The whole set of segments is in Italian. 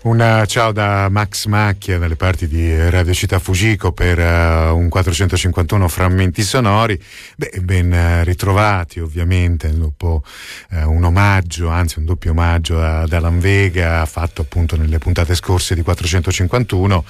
Un ciao da Max Macchia dalle parti di Radio Città Fujiko per un 451 frammenti sonori. Ben ritrovati ovviamente dopo un omaggio, anzi un doppio omaggio ad Alan Vega fatto appunto nelle puntate scorse di 451.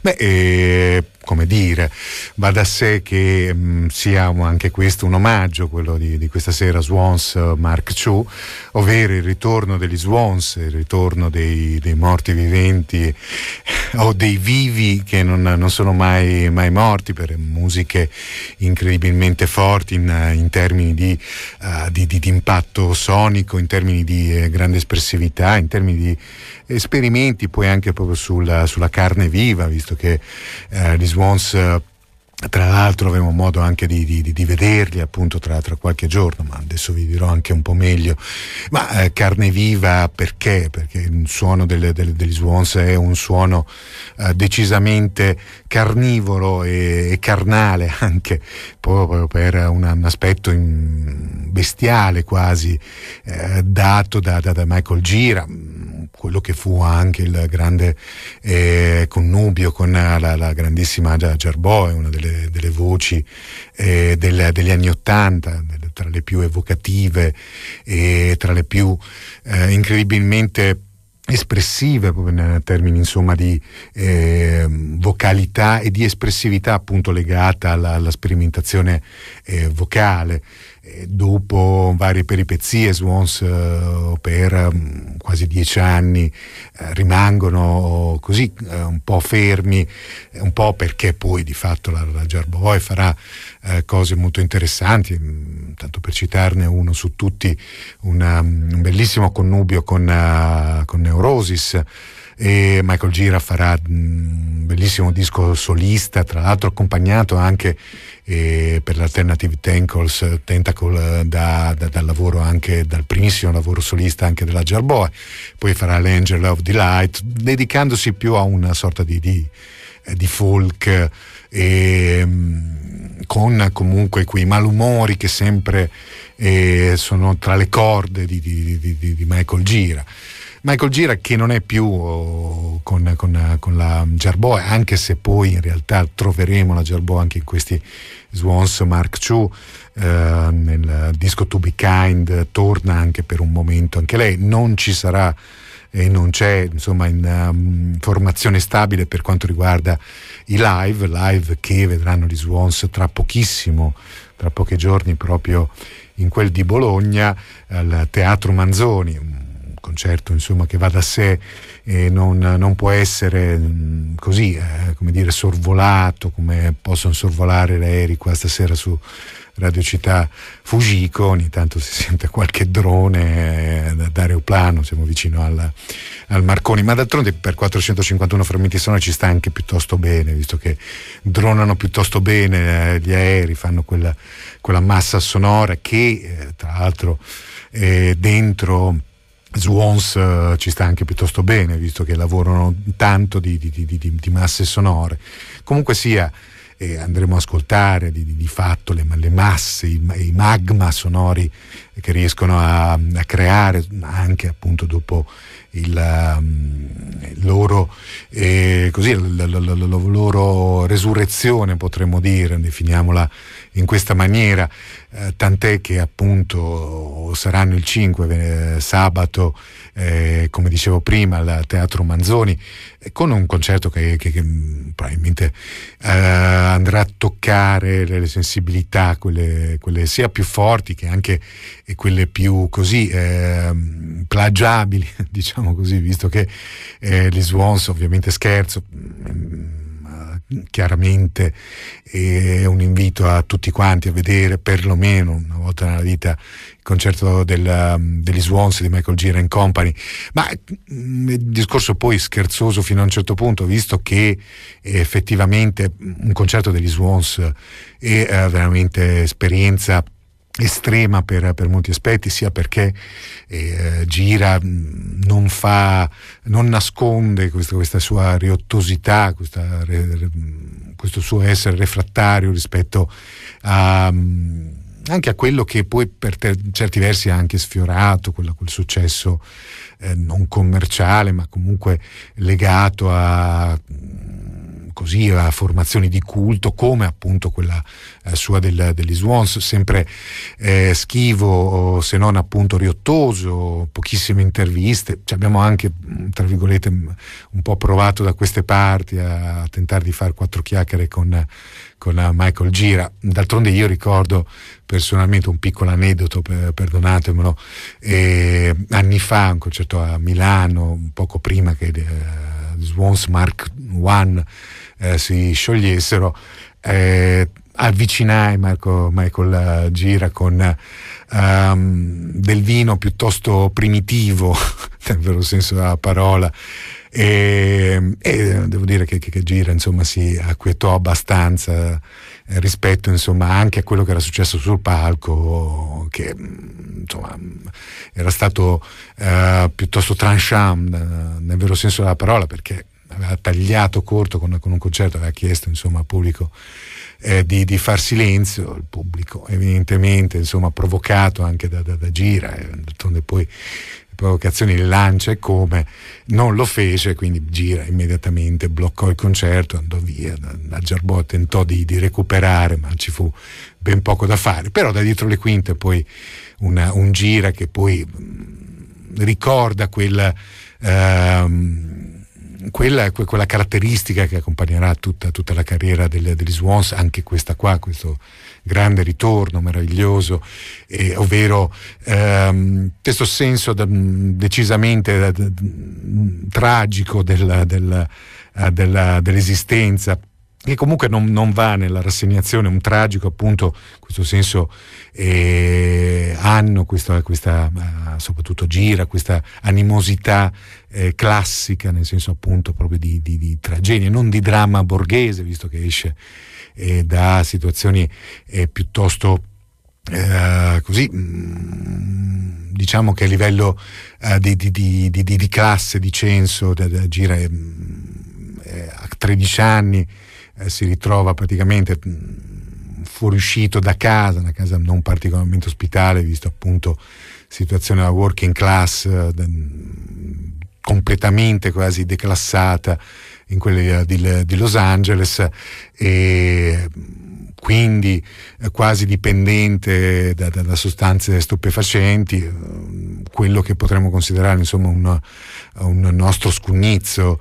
Come dire, va da sé che sia anche questo un omaggio, quello di questa sera, Swans Mark II, ovvero il ritorno degli Swans, il ritorno dei morti viventi o dei vivi che non sono mai morti, per musiche incredibilmente forti in termini di impatto sonico, in termini di grande espressività, in termini di esperimenti poi anche proprio sulla carne viva, visto che gli Swans tra l'altro avremo modo anche di vederli appunto tra qualche giorno, ma adesso vi dirò anche un po' meglio. Ma carne viva perché? Perché il suono degli Swans è un suono decisamente carnivoro e carnale, anche proprio per un aspetto bestiale quasi dato da Michael Gira, quello che fu anche il grande connubio con la grandissima Jarboe, una delle voci degli anni '80, tra le più evocative e tra le più incredibilmente espressive, proprio in termini insomma di vocalità e di espressività appunto legata alla sperimentazione vocale. Dopo varie peripezie, Swans per quasi 10 anni rimangono così un po' fermi, un po' perché poi di fatto la Jarboe farà cose molto interessanti, tanto per citarne uno su tutti, un bellissimo connubio con Neurosis, e Michael Gira farà un bellissimo disco solista, tra l'altro accompagnato anche per l'Alternative Tentacle dal lavoro, anche dal primissimo lavoro solista anche della Jarboe. Poi farà l'Angel of Delight, dedicandosi più a una sorta di folk, con comunque quei malumori che sempre sono tra le corde di Michael Gira. Michael Gira che non è più con la Jarboe, anche se poi in realtà troveremo la Jarboe anche in questi Swans Mark II, nel disco To Be Kind torna anche per un momento anche lei. Non ci sarà e non c'è insomma in formazione stabile per quanto riguarda i live che vedranno gli Swans tra pochi giorni, proprio in quel di Bologna al Teatro Manzoni. Concerto insomma che va da sé e non può essere così come dire sorvolato come possono sorvolare gli aerei qua stasera su Radio Città Fujiko. Ogni tanto si sente qualche drone d'aeroplano, siamo vicino al Marconi, ma d'altronde per 451 frammenti sonori ci sta anche piuttosto bene, visto che dronano piuttosto bene gli aerei, fanno quella massa sonora che tra l'altro dentro Swans ci sta anche piuttosto bene, visto che lavorano tanto di masse sonore. Comunque sia, andremo a ascoltare di fatto le masse, i magma sonori che riescono a creare anche appunto dopo la loro resurrezione, potremmo dire, definiamola in questa maniera, tant'è che appunto saranno il 5 sabato, come dicevo prima, al Teatro Manzoni, con un concerto che probabilmente andrà a toccare le sensibilità, quelle sia più forti che anche quelle più così plagiabili, diciamo così, visto che gli Swans, ovviamente scherzo, chiaramente è un invito a tutti quanti a vedere perlomeno una volta nella vita il concerto degli Swans di Michael Gira and Company, ma il discorso poi scherzoso fino a un certo punto, visto che effettivamente un concerto degli Swans è veramente esperienza estrema per molti aspetti, sia perché Gira non nasconde questa sua riottosità, questo suo essere refrattario rispetto anche a quello che poi per certi versi ha anche sfiorato quel successo non commerciale, ma comunque legato a formazioni di culto, come appunto quella sua degli Swans, sempre schivo, se non appunto riottoso, pochissime interviste. Abbiamo anche, tra virgolette, un po' provato da queste parti a tentare di fare quattro chiacchiere con Michael Gira. D'altronde io ricordo personalmente un piccolo aneddoto, perdonatemelo, anni fa, un concerto a Milano, poco prima che Swans Mark I si sciogliessero, avvicinai Michael Gira con del vino piuttosto primitivo nel vero senso della parola, e devo dire che Gira insomma si acquietò abbastanza rispetto insomma anche a quello che era successo sul palco, che insomma era stato piuttosto tranchant nel vero senso della parola, perché aveva tagliato corto con un concerto, aveva chiesto insomma al pubblico di far silenzio. Il pubblico evidentemente insomma provocato anche da Gira, d'altronde poi le provocazioni le lancia, e come non lo fece, quindi Gira immediatamente bloccò il concerto, andò via. Da Giarbò tentò di recuperare, ma ci fu ben poco da fare. Però da dietro le quinte poi un Gira che poi ricorda quella caratteristica che accompagnerà tutta la carriera degli Swans, anche questo grande ritorno meraviglioso, ovvero questo senso decisamente tragico dell'esistenza, che comunque non va nella rassegnazione, un tragico appunto, questo senso hanno questa soprattutto Gira, questa animosità classica, nel senso appunto proprio di tragedia, non di dramma borghese, visto che esce da situazioni piuttosto così, diciamo che a livello di classe, di censo, Gira a 13 anni si ritrova praticamente fuoriuscito da casa, una casa non particolarmente ospitale, visto appunto situazione della working class, completamente quasi declassata in quelle di Los Angeles, e quindi quasi dipendente da sostanze stupefacenti, quello che potremmo considerare insomma un nostro scugnizzo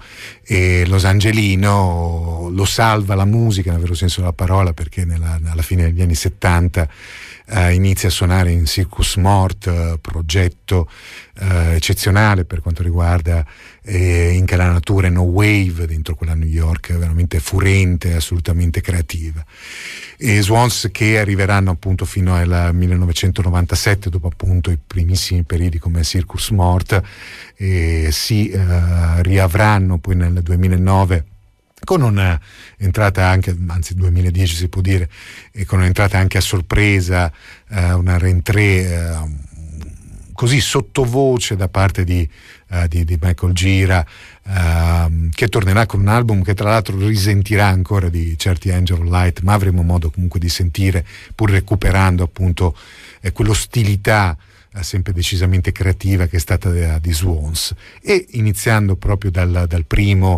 losangelino. Lo salva la musica nel vero senso della parola, perché alla fine degli anni 70 inizia a suonare in Circus Mort, progetto eccezionale per quanto riguarda incanalatura e no wave dentro quella New York veramente furente, assolutamente creativa. E Swans che arriveranno appunto fino al 1997, dopo appunto i primissimi periodi come Circus Mort, e si riavranno poi nel 2009 con un'entrata anche, anzi 2010 si può dire, e con un'entrata anche a sorpresa, una rentrée così sottovoce da parte di Michael Gira, che tornerà con un album che tra l'altro risentirà ancora di certi Angel of Light, ma avremo modo comunque di sentire, pur recuperando appunto quell'ostilità sempre decisamente creativa che è stata di Swans, e iniziando proprio dal primo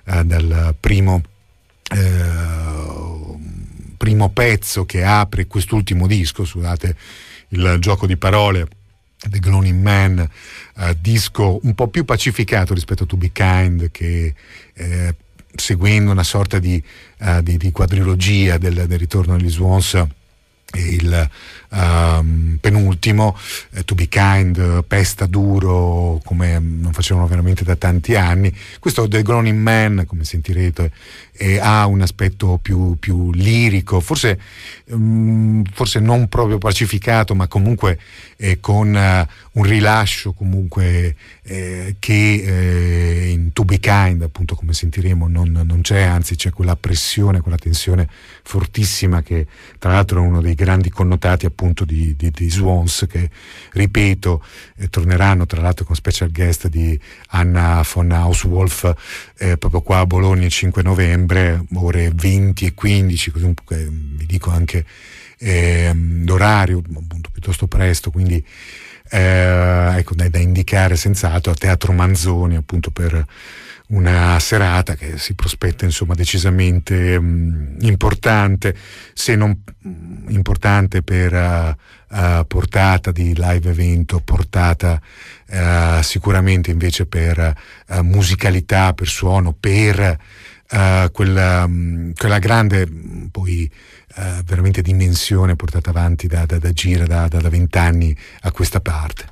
pezzo che apre quest'ultimo disco, scusate il gioco di parole, The Gloaming Man, disco un po' più pacificato rispetto a To Be Kind, che seguendo una sorta di quadrilogia del ritorno agli Swans, il penultimo, To Be Kind, pesta duro come non facevano veramente da tanti anni. Questo The Groaning Man, come sentirete, ha un aspetto più lirico, forse non proprio pacificato, ma comunque con un rilascio comunque che in To Be Kind, appunto, come sentiremo, non c'è, anzi c'è quella pressione, quella tensione fortissima che tra l'altro è uno dei grandi connotati appunto di Swans, che ripeto torneranno tra l'altro con special guest di Anna von Hauswolf proprio qua a Bologna il 5 novembre, ore 20 e 15, così vi dico anche l'orario appunto piuttosto presto, quindi ecco, da indicare senz'altro a Teatro Manzoni, appunto, per una serata che si prospetta insomma decisamente importante, se non importante per portata di live evento, portata sicuramente invece per musicalità, per suono, per quella grande poi veramente dimensione portata avanti da Gira da 20 anni a questa parte.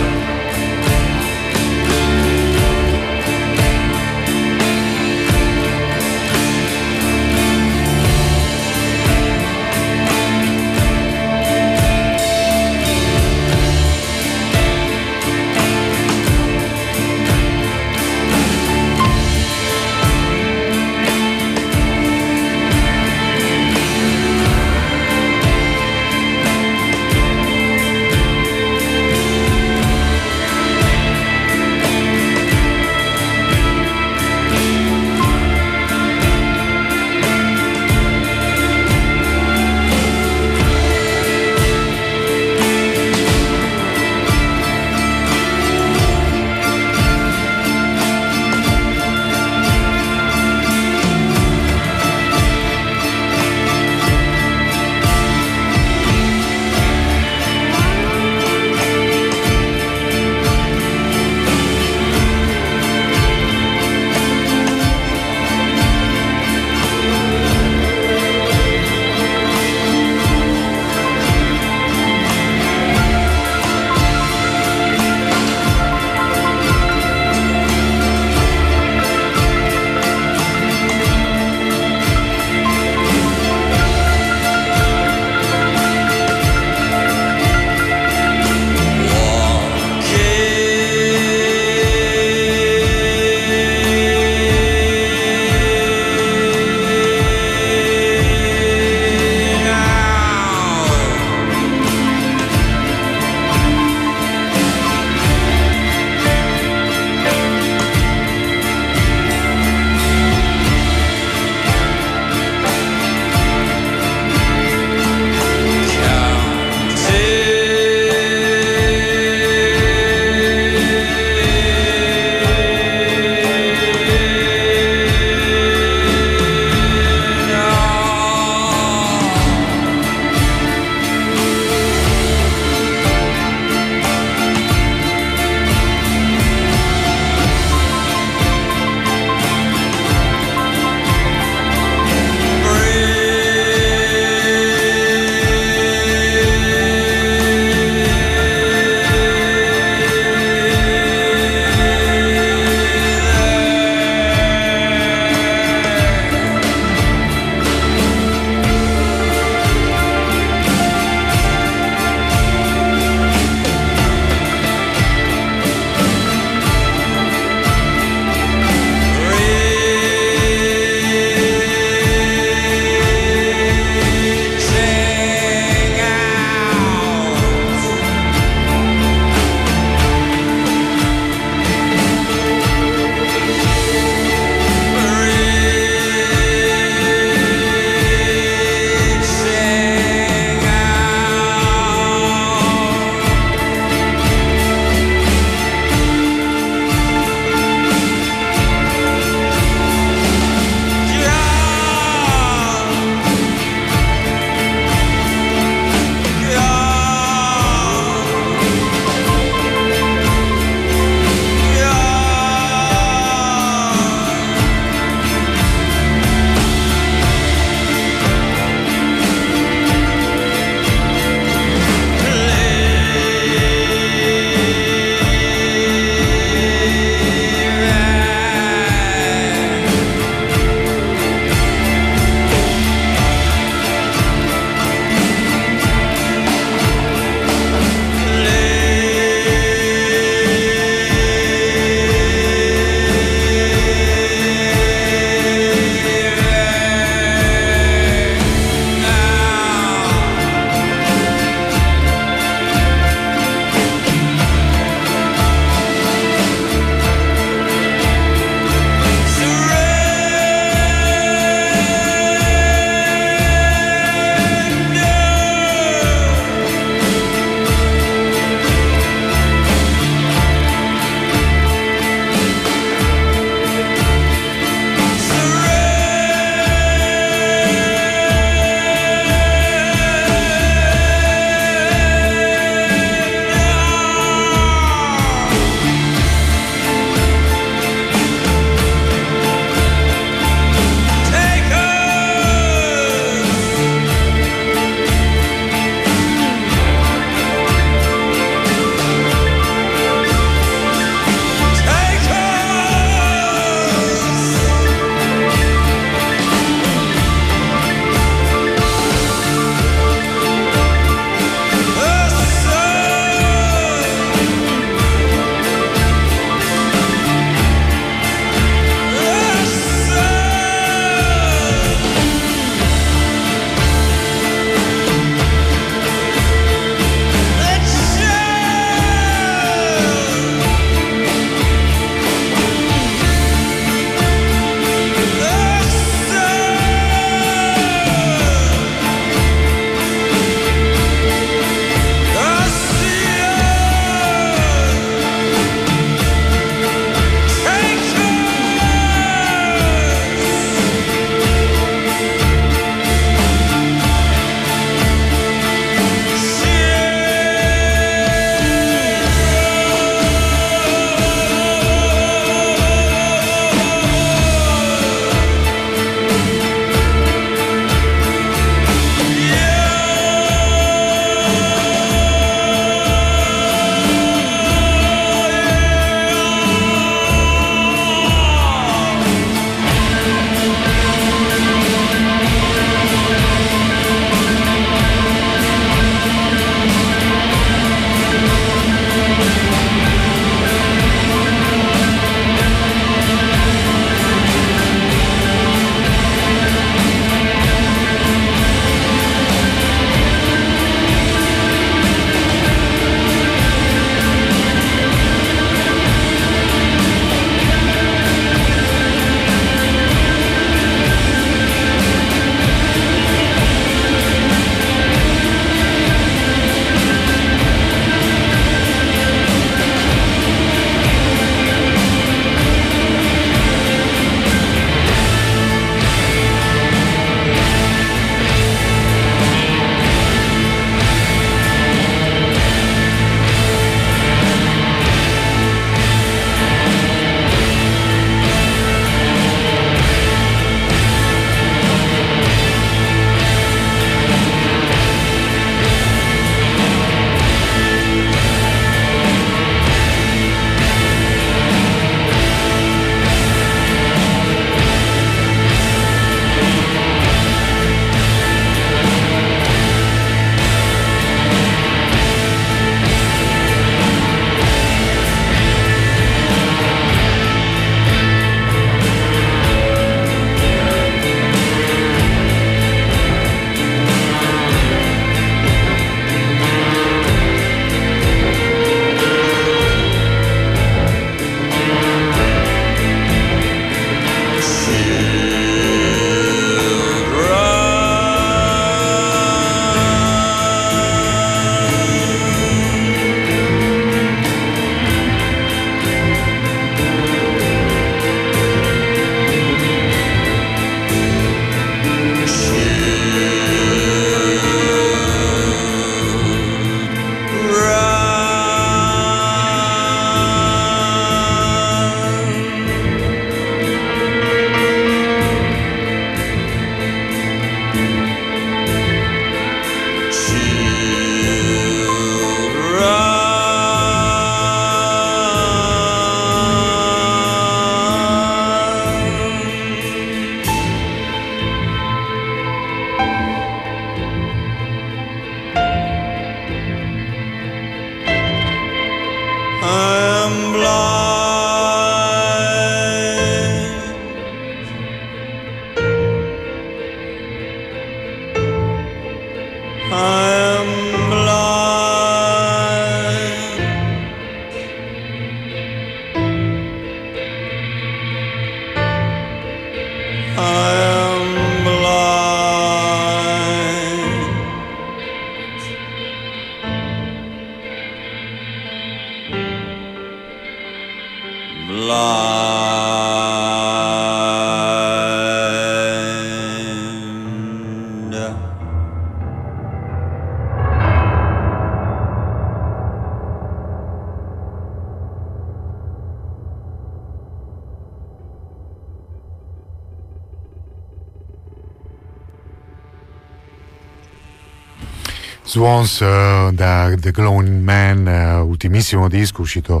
Swans da The Glowing Man, ultimissimo disco uscito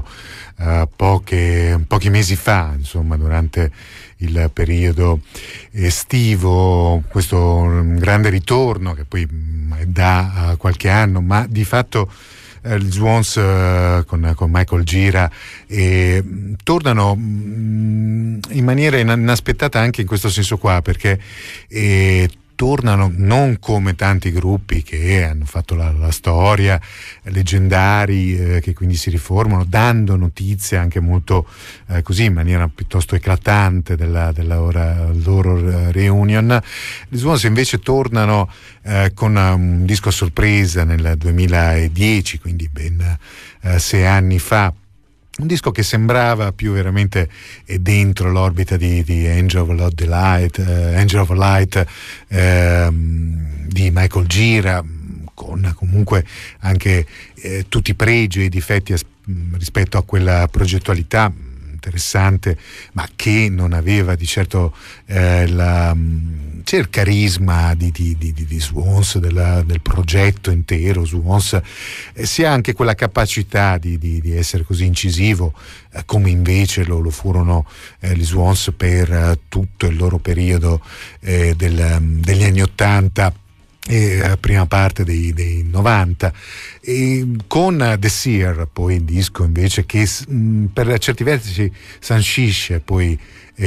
pochi mesi fa, insomma, durante il periodo estivo, questo grande ritorno che poi è da qualche anno, ma di fatto gli Swans con Michael Gira tornano in maniera inaspettata anche in questo senso qua, perché tornano non come tanti gruppi che hanno fatto la storia, leggendari, che quindi si riformano, dando notizie anche molto così in maniera piuttosto eclatante della loro reunion. Gli Swans invece tornano con un disco a sorpresa nel 2010, quindi ben 6 anni fa. Un disco che sembrava più veramente dentro l'orbita di Angel of Light di Michael Gira, con comunque anche tutti i pregi e i difetti rispetto a quella progettualità interessante, ma che non aveva di certo c'è il carisma di Swans, del progetto intero Swans, sia anche quella capacità di essere così incisivo, come invece lo furono gli Swans per tutto il loro periodo degli anni '80 e prima parte dei 90, e con The Seer, poi il disco invece che per certi versi sancisce poi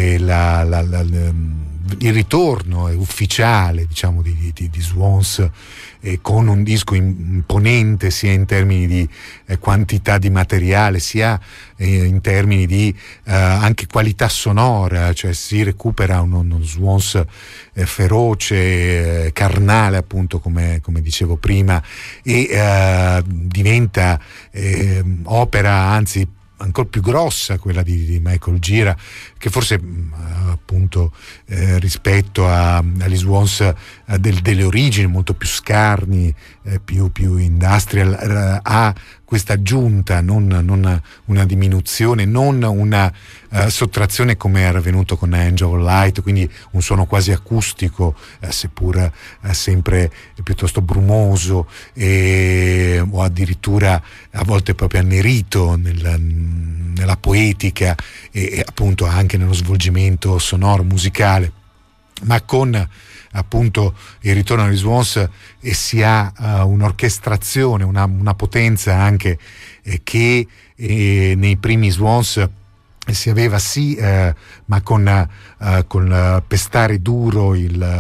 il ritorno ufficiale, diciamo, di Swans, con un disco imponente sia in termini di quantità di materiale, sia in termini di anche qualità sonora, cioè si recupera uno Swans feroce, carnale, appunto, come dicevo prima, e diventa opera anzi ancora più grossa quella di Michael Gira, che forse appunto rispetto agli Swans delle origini molto più scarni, più industrial, ha questa aggiunta, non una diminuzione, non una sottrazione come era avvenuto con Angel of Light, quindi un suono quasi acustico, seppur sempre piuttosto brumoso, o addirittura a volte proprio annerito nella poetica e appunto anche nello svolgimento sonoro, musicale, ma con appunto il ritorno agli Swans si ha un'orchestrazione, una potenza anche che nei primi Swans si aveva, sì, ma con pestare duro,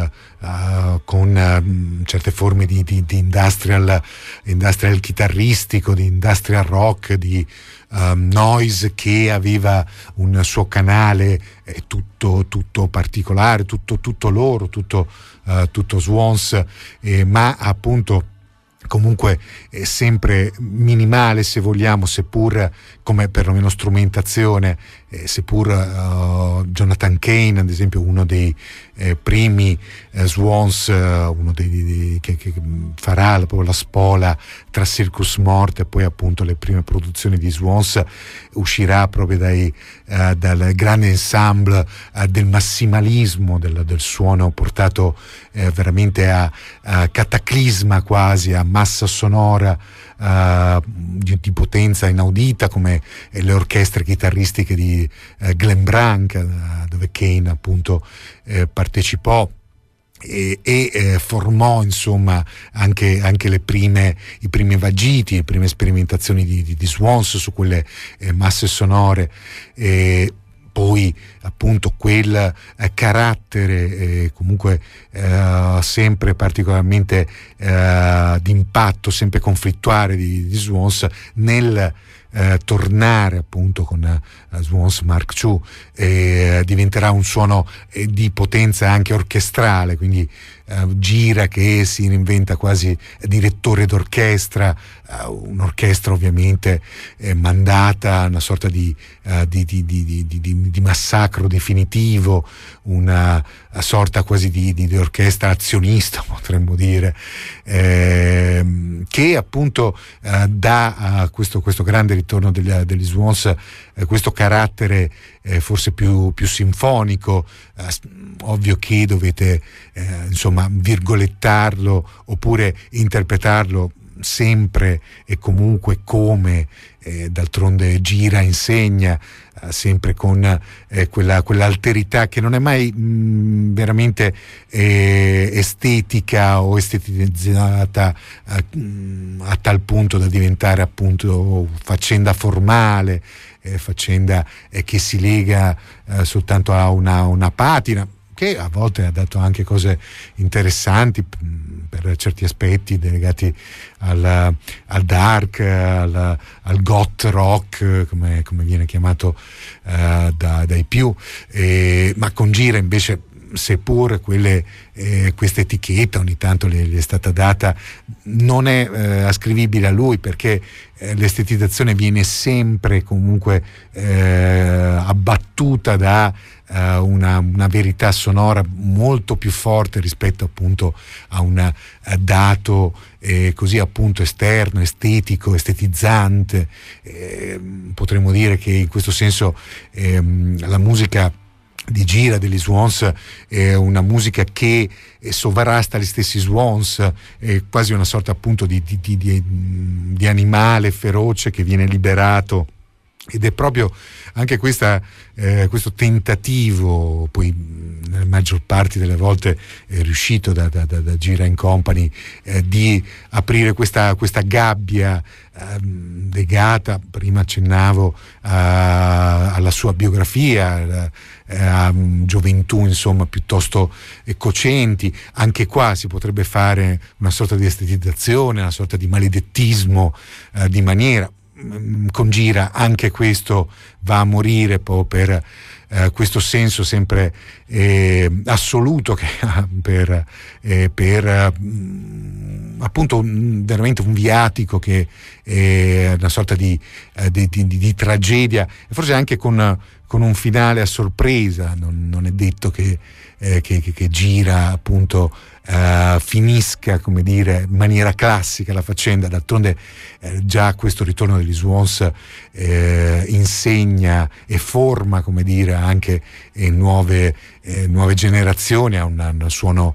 con certe forme di industrial chitarristico, di industrial rock, di noise, che aveva un suo canale tutto particolare, tutto loro, tutto Swans, ma appunto comunque sempre minimale, se vogliamo, seppur come perlomeno strumentazione, seppur Jonathan Cain, ad esempio, uno dei primi Swans, uno che farà proprio la spola tra Circus Morte e poi appunto le prime produzioni di Swans, uscirà proprio dal grande ensemble del massimalismo del suono, portato veramente a cataclisma, quasi a massa sonora di potenza inaudita, come le orchestre chitarristiche di Glen Branca, dove Cain appunto partecipò e formò, insomma, anche i primi vagiti, le prime sperimentazioni di Swans su quelle masse sonore. Poi appunto quel carattere comunque sempre particolarmente d'impatto, sempre conflittuale di Swans nel tornare appunto con Swans Mark II, diventerà un suono di potenza anche orchestrale, quindi Gira che si reinventa quasi direttore d'orchestra, un'orchestra ovviamente mandata, una sorta di massacro definitivo, una sorta quasi di orchestra azionista, potremmo dire, che appunto dà a questo grande ritorno degli Swans questo carattere forse più sinfonico. Ovvio che dovete insomma virgolettarlo oppure interpretarlo sempre e comunque come d'altronde Gira insegna, sempre con quell'alterità che non è mai veramente estetica o estetizzata a tal punto da diventare appunto faccenda formale, faccenda che si lega soltanto a una patina, che a volte ha dato anche cose interessanti per certi aspetti legati al dark, al goth rock, come viene chiamato dai più, ma con Gira invece, seppur questa etichetta ogni tanto gli è stata data, non è ascrivibile a lui, perché l'estetizzazione viene sempre comunque abbattuta da una verità sonora molto più forte rispetto appunto a un dato così appunto esterno, estetico, estetizzante. Potremmo dire che in questo senso la musica di Gira degli Swans è una musica che sovrasta gli stessi Swans, è quasi una sorta appunto di animale feroce che viene liberato, ed è proprio anche questo tentativo, poi nella maggior parte delle volte è riuscito da Gira and Company, di aprire questa gabbia legata, prima accennavo alla sua biografia, a gioventù insomma piuttosto cocenti. Anche qua si potrebbe fare una sorta di estetizzazione, una sorta di maledettismo di maniera. Con Gira anche questo va a morire proprio per questo senso sempre assoluto che ha per appunto veramente un viatico che è una sorta di tragedia, e forse anche con un finale a sorpresa. Non è detto che Gira appunto finisca, come dire, in maniera classica la faccenda. D'altronde già questo ritorno degli Swans insegna e forma, come dire, anche nuove generazioni, a un suono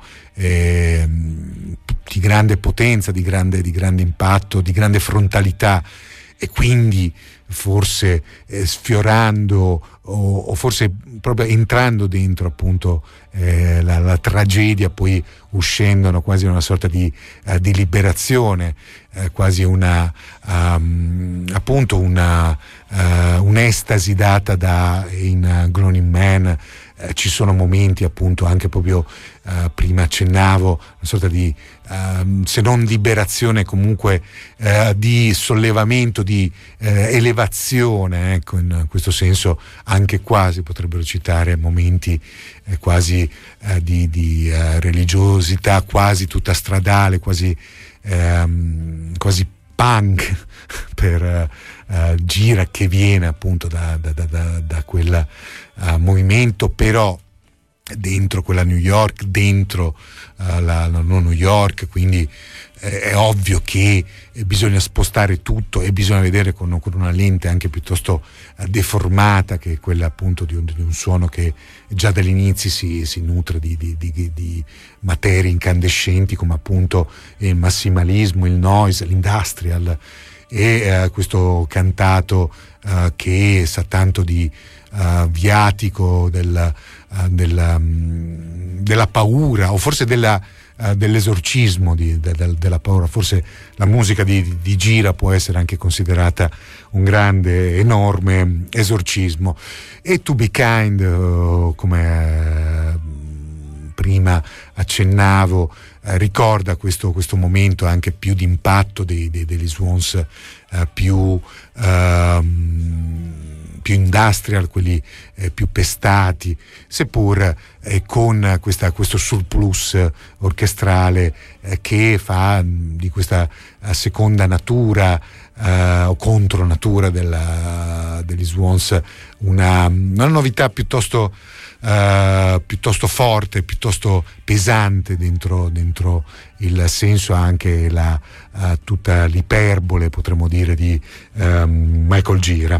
di grande potenza, di grande impatto, di grande frontalità, e quindi forse sfiorando o forse proprio entrando dentro appunto la tragedia, poi uscendono quasi una sorta di liberazione, quasi appunto un'estasi data in Grown Man. Ci sono momenti appunto anche proprio prima accennavo, una sorta di se non liberazione comunque di sollevamento, di elevazione, ecco. In questo senso anche qua si potrebbero citare momenti quasi di religiosità quasi tutta stradale, quasi punk per Gira, che viene appunto da quel movimento, però dentro quella New York, dentro la non New York, quindi è ovvio che bisogna spostare tutto e bisogna vedere con una lente anche piuttosto deformata, che è quella appunto di un suono che già dagli inizi si nutre di materie incandescenti, come appunto il massimalismo, il noise, l'industrial, e questo cantato che sa tanto di viatico della paura, o forse dell'esorcismo della paura. Forse la musica di Gira può essere anche considerata un grande, enorme esorcismo. E To Be Kind, come prima accennavo, ricorda questo momento anche più di impatto degli Swans, più industrial, quelli più pestati, seppur con questo surplus orchestrale che fa di questa seconda natura o contronatura degli Swans una novità piuttosto forte, piuttosto pesante dentro il senso, anche tutta l'iperbole, potremmo dire, di Michael Gira.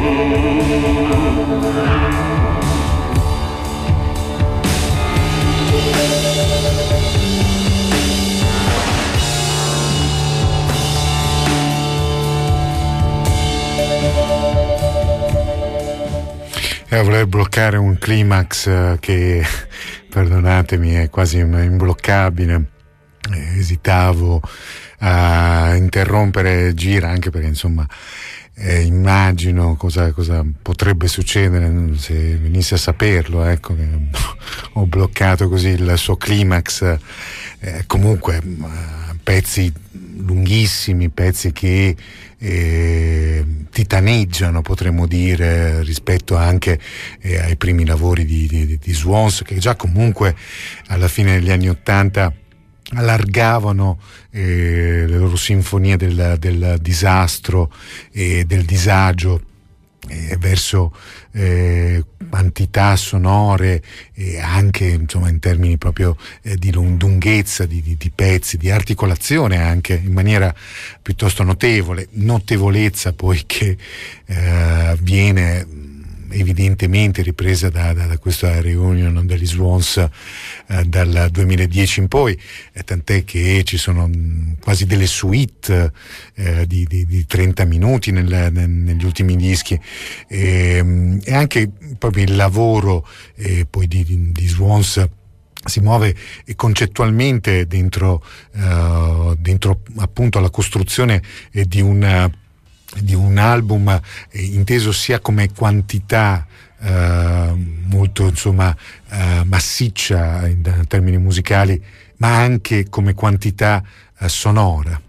A voler bloccare un climax che, perdonatemi, è quasi imbloccabile. Esitavo a interrompere Gira, anche perché insomma immagino cosa potrebbe succedere se venisse a saperlo, ecco, che ho bloccato così il suo climax. Comunque pezzi lunghissimi, pezzi che titaneggiano, potremmo dire, rispetto anche ai primi lavori di Swans, che già comunque alla fine degli anni '80 allargavano le loro sinfonie del disastro e del disagio verso quantità sonore e anche insomma in termini proprio di lunghezza di pezzi, di articolazione anche in maniera piuttosto notevolezza poi che viene evidentemente ripresa da questa reunion degli Swans dal 2010 in poi, tant'è che ci sono quasi delle suite di 30 minuti negli ultimi dischi, e anche proprio il lavoro poi di Swans si muove concettualmente dentro appunto alla costruzione di un album inteso sia come quantità molto insomma massiccia in termini musicali, ma anche come quantità sonora.